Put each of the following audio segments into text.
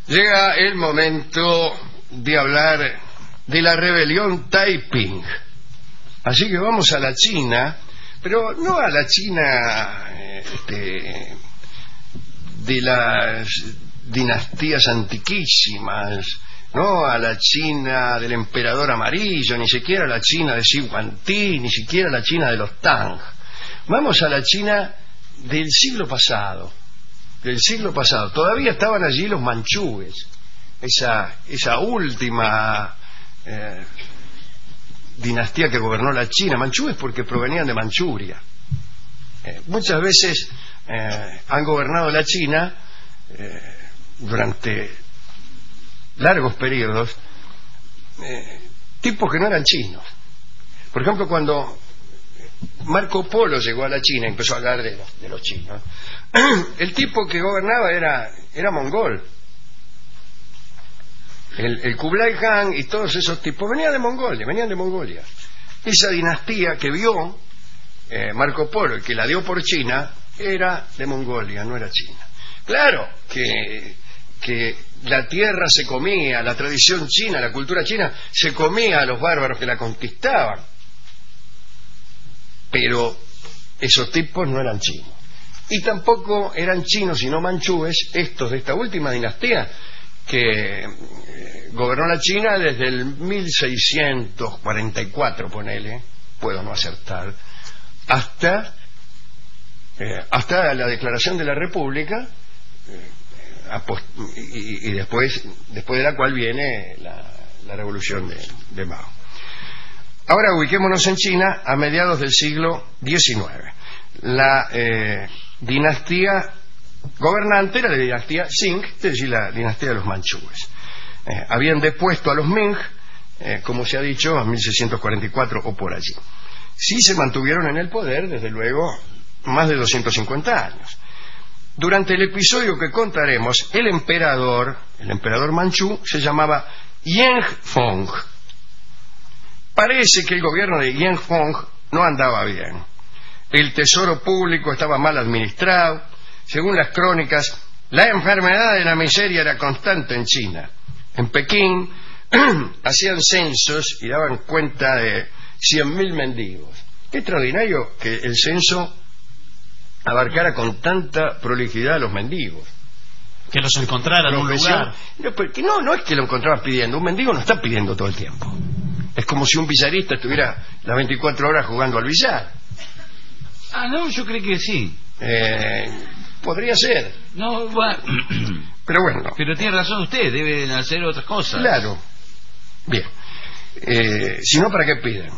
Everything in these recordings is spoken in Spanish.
Llega el momento de hablar de la rebelión Taiping. Así que vamos a la China, pero no a la China de las dinastías antiquísimas, no a la China del emperador amarillo, ni siquiera a la China de Xi Huangdi, ni siquiera a la China de los Tang. Vamos a la China del siglo pasado. Todavía estaban allí los manchúes, esa última dinastía que gobernó la China. Manchúes porque provenían de Manchuria. Muchas veces han gobernado la China durante largos periodos tipos que no eran chinos. Por ejemplo, cuando Marco Polo llegó a la China y empezó a hablar de los chinos, el tipo que gobernaba era mongol. El Kublai Khan y todos esos tipos venían de Mongolia. Esa dinastía que vio Marco Polo y que la dio por China era de Mongolia, no era China. Claro que la tierra se comía, la tradición china, la cultura china se comía a los bárbaros que la conquistaban, pero esos tipos no eran chinos, y tampoco eran chinos sino manchúes estos de esta última dinastía que gobernó la China desde el 1644, ponele, puedo no acertar, hasta la declaración de la República, y después de la cual viene la revolución de Mao. Ahora ubiquémonos en China a mediados del siglo XIX. La dinastía gobernante era la dinastía Qing, es decir, la dinastía de los manchúes. Habían depuesto a los Ming, como se ha dicho, en 1644 o por allí. Sí se mantuvieron en el poder, desde luego, más de 250 años. Durante el episodio que contaremos, el emperador manchú se llamaba Yanfeng. Parece que el gobierno de Yanfeng no andaba bien. El tesoro público estaba mal administrado. Según las crónicas, la enfermedad de la miseria era constante en China. En Pekín hacían censos y daban cuenta de 100.000 mendigos. Qué extraordinario que el censo abarcara con tanta prolijidad a los mendigos. Que los encontraran en un lugar. No es que lo encontraban pidiendo. Un mendigo no está pidiendo todo el tiempo. Es como si un billarista estuviera las 24 horas jugando al billar. Ah, no, yo creo que sí. Podría ser. No, bueno. Pero bueno. Pero tiene razón usted, deben hacer otras cosas. Claro. Bien. Si no, ¿para qué piden?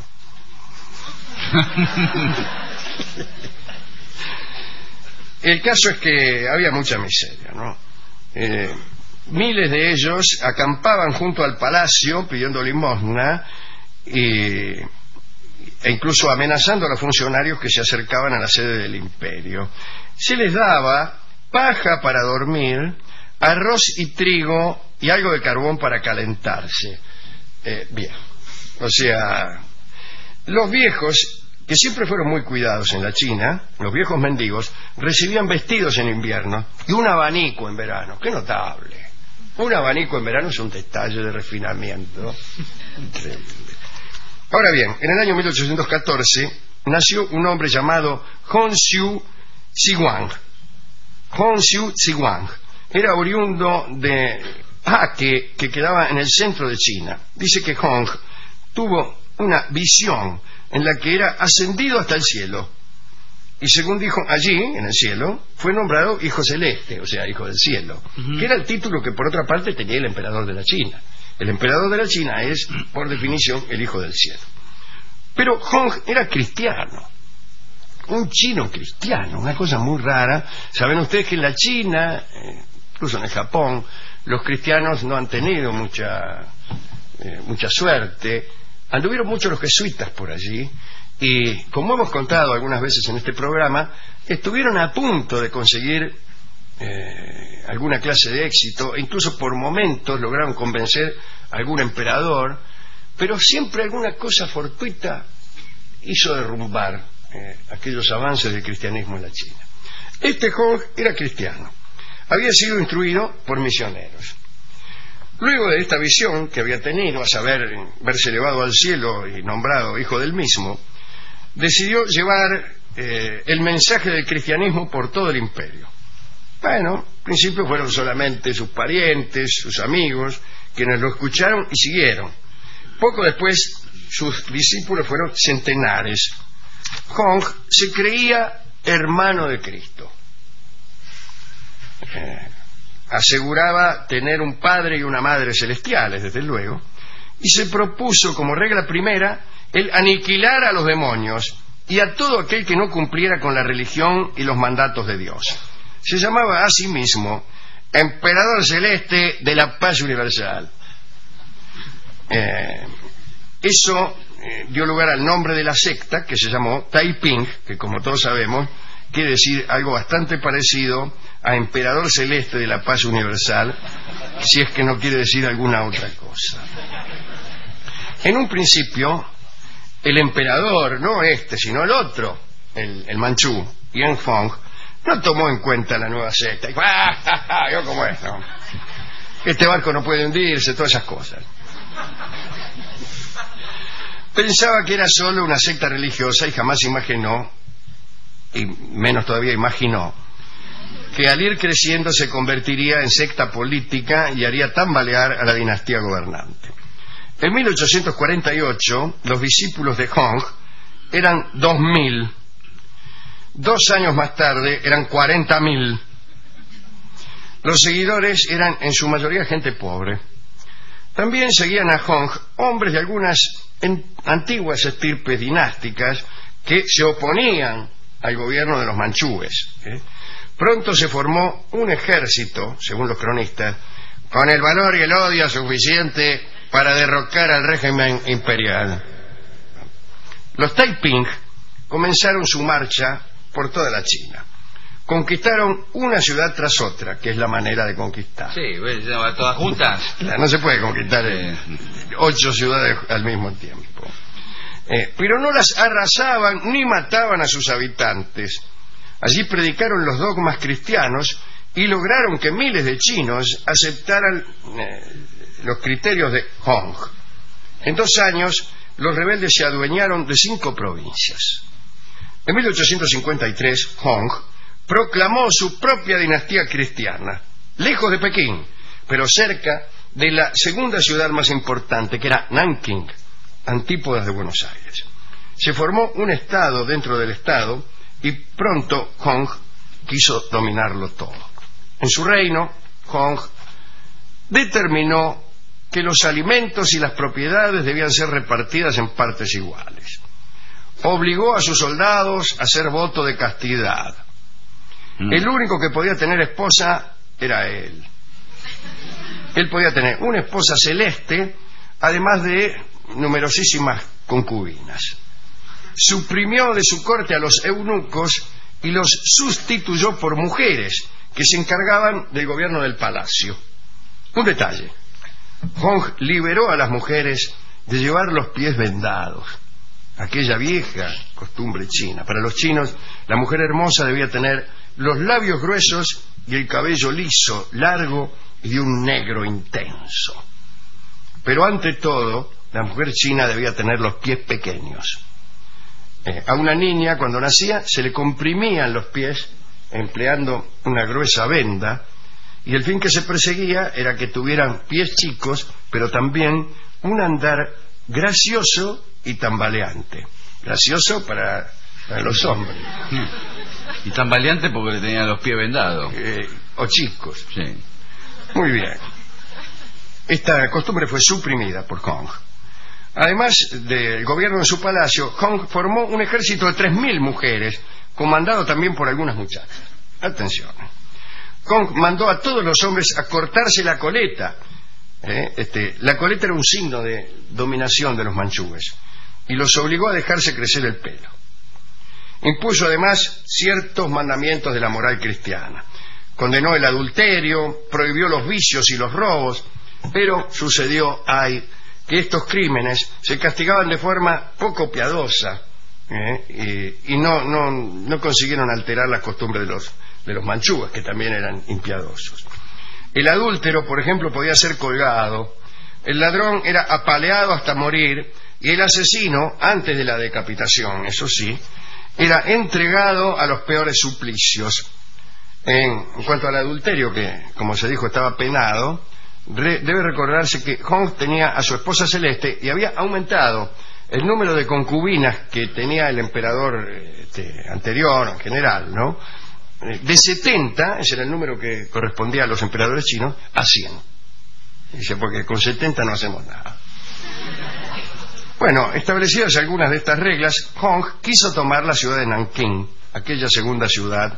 El caso es que había mucha miseria, ¿no? Miles de ellos acampaban junto al palacio pidiendo limosna e incluso amenazando a los funcionarios que se acercaban a la sede del imperio. Se les daba paja para dormir, arroz y trigo y algo de carbón para calentarse. Bien, o sea, los viejos, que siempre fueron muy cuidados en la China, los viejos mendigos, recibían vestidos en invierno y un abanico en verano. ¡Qué notable! Un abanico en verano es un detalle de refinamiento increíble. Ahora bien, en el año 1814 nació un hombre llamado Hongxiu Zhiwang. Hongxiu Zhiwang era oriundo de Ake, que quedaba en el centro de China. Dice que Hong tuvo una visión en la que era ascendido hasta el cielo, y según dijo allí, en el cielo, fue nombrado hijo celeste, o sea, hijo del cielo, que era el título que por otra parte tenía el emperador de la China. El emperador de la China es, por definición, el hijo del cielo. Pero Hong era cristiano, un chino cristiano, una cosa muy rara. Saben ustedes que en la China, incluso en el Japón, los cristianos no han tenido mucha suerte. Anduvieron mucho los jesuitas por allí y, como hemos contado algunas veces en este programa, estuvieron a punto de conseguir alguna clase de éxito, e incluso por momentos lograron convencer a algún emperador, pero siempre alguna cosa fortuita hizo derrumbar aquellos avances del cristianismo en la China. Este Hong era cristiano, había sido instruido por misioneros. Luego de esta visión que había tenido, a saber, verse elevado al cielo y nombrado hijo del mismo, decidió llevar el mensaje del cristianismo por todo el imperio. Bueno, al principio fueron solamente sus parientes, sus amigos, quienes lo escucharon y siguieron. Poco después, sus discípulos fueron centenares. Hong se creía hermano de Cristo. Aseguraba tener un padre y una madre celestiales, desde luego, y se propuso como regla primera el aniquilar a los demonios y a todo aquel que no cumpliera con la religión y los mandatos de Dios. Se llamaba a sí mismo Emperador Celeste de la Paz Universal. Eso dio lugar al nombre de la secta, que se llamó Taiping, que como todos sabemos quiere decir algo bastante parecido a Emperador Celeste de la Paz Universal, si es que no quiere decir alguna otra cosa. En un principio, el emperador, no este, sino el otro, el manchú, Yanfeng, no tomó en cuenta la nueva secta. Dijo, yo como es, ¿no? Este barco no puede hundirse, todas esas cosas. Pensaba que era solo una secta religiosa y jamás imaginó, y menos todavía imaginó, que al ir creciendo se convertiría en secta política y haría tambalear a la dinastía gobernante. En 1848, los discípulos de Hong eran 2.000. 2 años más tarde eran 40.000. Los seguidores eran en su mayoría gente pobre. También seguían a Hong hombres de algunas antiguas estirpes dinásticas que se oponían al gobierno de los manchúes. Pronto se formó un ejército, según los cronistas, con el valor y el odio suficiente para derrocar al régimen imperial. Los Taiping comenzaron su marcha por toda la China. Conquistaron una ciudad tras otra, que es la manera de conquistar. Sí, todas juntas. No se puede conquistar 8 ciudades al mismo tiempo. Pero no las arrasaban ni mataban a sus habitantes. Allí predicaron los dogmas cristianos y lograron que miles de chinos aceptaran los criterios de Hong. En 2 años, los rebeldes se adueñaron de 5 provincias. En 1853, Hong proclamó su propia dinastía cristiana, lejos de Pekín, pero cerca de la segunda ciudad más importante, que era Nanking, antípodas de Buenos Aires. Se formó un estado dentro del estado y pronto Hong quiso dominarlo todo. En su reino, Hong determinó que los alimentos y las propiedades debían ser repartidas en partes iguales. Obligó a sus soldados a hacer voto de castidad. El único que podía tener esposa era él. Él podía tener una esposa celeste, además de numerosísimas concubinas. Suprimió de su corte a los eunucos y los sustituyó por mujeres que se encargaban del gobierno del palacio. Un detalle: Hong liberó a las mujeres de llevar los pies vendados, aquella vieja costumbre china. Para los chinos, la mujer hermosa debía tener los labios gruesos y el cabello liso, largo y de un negro intenso. Pero ante todo, la mujer china debía tener los pies pequeños. A una niña, cuando nacía, se le comprimían los pies empleando una gruesa venda, y el fin que se perseguía era que tuvieran pies chicos, pero también un andar gracioso y tambaleante. Gracioso para los hombres. Y tambaleante porque le tenían los pies vendados. O chicos. Sí. Muy bien. Esta costumbre fue suprimida por Hong. Además del gobierno de su palacio, Hong formó un ejército de 3.000 mujeres, comandado también por algunas muchachas. Atención. Hong mandó a todos los hombres a cortarse la coleta. La coleta era un signo de dominación de los manchúes, y los obligó a dejarse crecer el pelo. Impuso además ciertos mandamientos de la moral cristiana. Condenó el adulterio, prohibió los vicios y los robos, pero sucedió que estos crímenes se castigaban de forma poco piadosa, y no consiguieron alterar las costumbres de los manchúes, que también eran impiadosos. El adúltero, por ejemplo, podía ser colgado, el ladrón era apaleado hasta morir, y el asesino, antes de la decapitación, eso sí, era entregado a los peores suplicios. En cuanto al adulterio, que, como se dijo, estaba penado, debe recordarse que Hong tenía a su esposa Celeste y había aumentado el número de concubinas que tenía el emperador anterior, en general, ¿no? De 70, ese era el número que correspondía a los emperadores chinos, a 100. Dice, porque con 70 no hacemos nada. Bueno, establecidas algunas de estas reglas, Hong quiso tomar la ciudad de Nanking, aquella segunda ciudad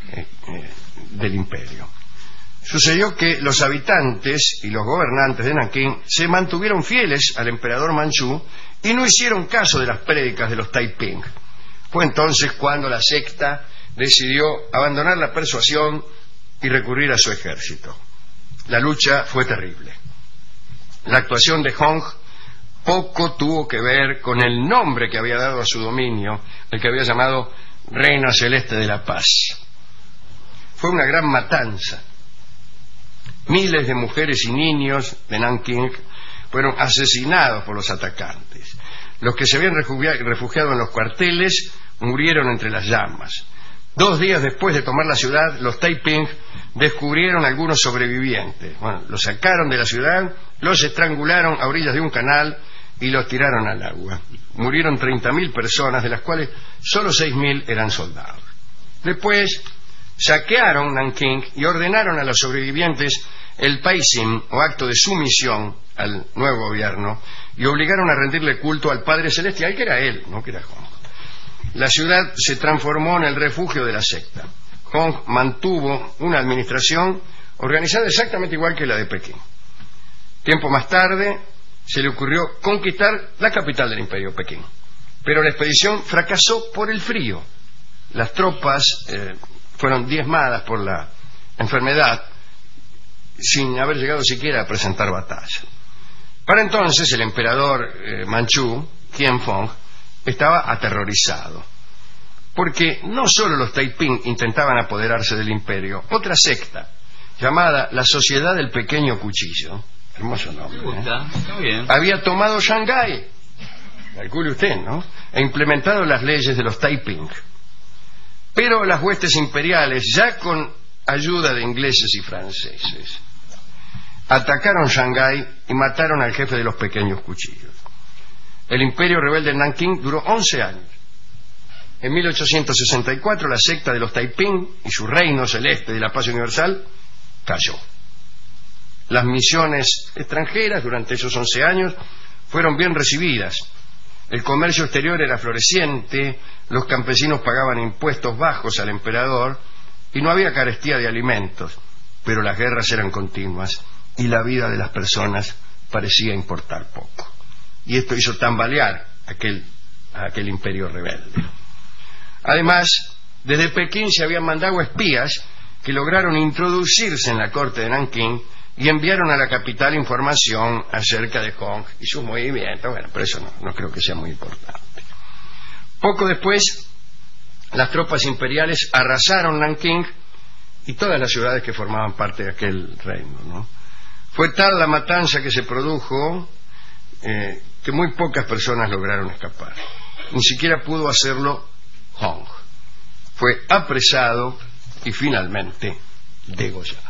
del imperio. Sucedió que los habitantes y los gobernantes de Nanking se mantuvieron fieles al emperador Manchú y no hicieron caso de las prédicas de los Taiping. Fue entonces cuando la secta decidió abandonar la persuasión y recurrir a su ejército. La lucha fue terrible. La actuación de Hong poco tuvo que ver con el nombre que había dado a su dominio, el que había llamado Reina Celeste de la Paz. Fue una gran matanza. Miles de mujeres y niños de Nanking fueron asesinados por los atacantes. Los que se habían refugiado en los cuarteles murieron entre las llamas. 2 días después de tomar la ciudad, los Taiping descubrieron algunos sobrevivientes. Bueno, los sacaron de la ciudad, los estrangularon a orillas de un canal y los tiraron al agua. Murieron 30.000 personas, de las cuales solo 6.000 eran soldados. Después saquearon Nanking y ordenaron a los sobrevivientes el Paisim, o acto de sumisión al nuevo gobierno, y obligaron a rendirle culto al Padre Celestial, que era él, no que era Hong. La ciudad se transformó en el refugio de la secta. Hong mantuvo una administración organizada exactamente igual que la de Pekín. Tiempo más tarde se le ocurrió conquistar la capital del imperio, Pekín, pero la expedición fracasó por el frío. Las tropas fueron diezmadas por la enfermedad sin haber llegado siquiera a presentar batalla. Para entonces el emperador Manchú, Qianfong, estaba aterrorizado, porque no solo los Taiping intentaban apoderarse del imperio, otra secta llamada la Sociedad del Pequeño Cuchillo, hermoso nombre, está bien, había tomado Shanghái, calcule usted, ¿no?, e implementado las leyes de los Taiping. Pero las huestes imperiales, ya con ayuda de ingleses y franceses, atacaron Shanghái y mataron al jefe de los pequeños cuchillos. El imperio rebelde en Nanking duró 11 años. En 1864 la secta de los Taiping y su reino celeste de la paz universal cayó. Las misiones extranjeras durante esos 11 años fueron bien recibidas. El comercio exterior era floreciente, los campesinos pagaban impuestos bajos al emperador y no había carestía de alimentos, pero las guerras eran continuas y la vida de las personas parecía importar poco. Y esto hizo tambalear a aquel imperio rebelde. Además, desde Pekín se habían mandado espías que lograron introducirse en la corte de Nanking y enviaron a la capital información acerca de Hong y sus movimientos. Bueno, pero eso no creo que sea muy importante. Poco después, las tropas imperiales arrasaron Nanking y todas las ciudades que formaban parte de aquel reino, ¿no? Fue tal la matanza que se produjo que muy pocas personas lograron escapar. Ni siquiera pudo hacerlo Hong. Fue apresado y finalmente degollado.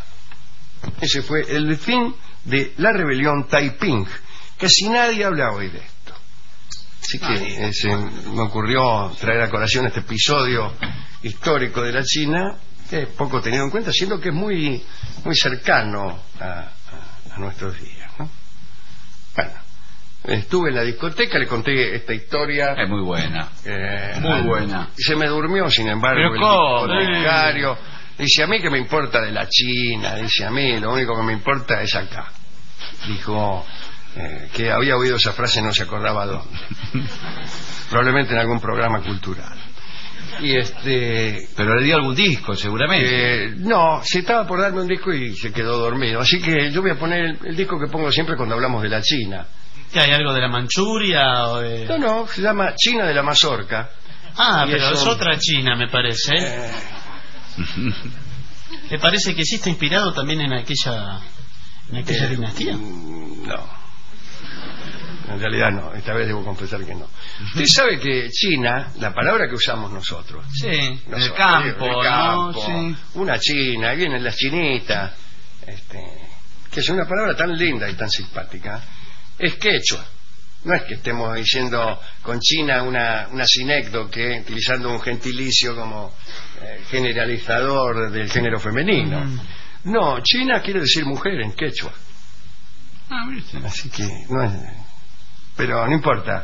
Ese fue el fin de la rebelión Taiping. Casi nadie habla hoy de esto. Así que me ocurrió traer a colación este episodio histórico de la China, que es poco tenido en cuenta, siendo que es muy, muy cercano a nuestros días, ¿no? Bueno, estuve en la discoteca, le conté esta historia. Es muy buena, muy buena. Y se me durmió, sin embargo, ¿pero el discotecario. Dice, a mí que me importa de la China, dice, a mí lo único que me importa es acá. Dijo que había oído esa frase, no se acordaba dónde. Probablemente en algún programa cultural. Y pero le dio algún disco, seguramente. No, se estaba por darme un disco y se quedó dormido. Así que yo voy a poner el disco que pongo siempre cuando hablamos de la China. ¿Qué hay, algo de la Manchuria o de...? No, se llama China de la Mazorca. Pero es otra China, me parece. ¿Le parece que sí está inspirado también en aquella dinastía? No. En realidad no, esta vez debo confesar que no. Usted sabe que China, la palabra que usamos nosotros, Sí, nosotros, el campo, el campo, ¿no? Sí. una china, ahí vienen las chinitas, que es una palabra tan linda y tan simpática, es quechua. No es que estemos diciendo con China una sinécdoque, utilizando un gentilicio como generalizador del género femenino. No, China quiere decir mujer en quechua. Ah, ¿viste? Así que no es... Pero no importa,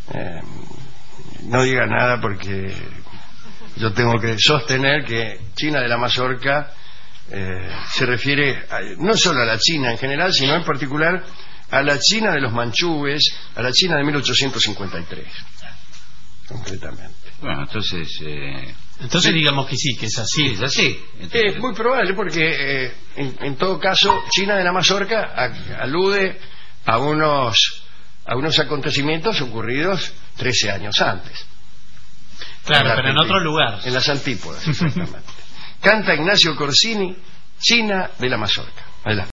no diga nada porque yo tengo que sostener que China de la Mazorca se refiere no solo a la China en general, sino en particular a la China de los manchúes, a la China de 1853, concretamente. Bueno, Entonces digamos que sí, que es así. Sí, es así. Es muy probable porque en todo caso China de la Mazorca alude a unos acontecimientos ocurridos 13 años antes. Claro, pero en otro lugar. En las antípodas, exactamente. Canta Ignacio Corsini, China de la Mazorca. Adelante.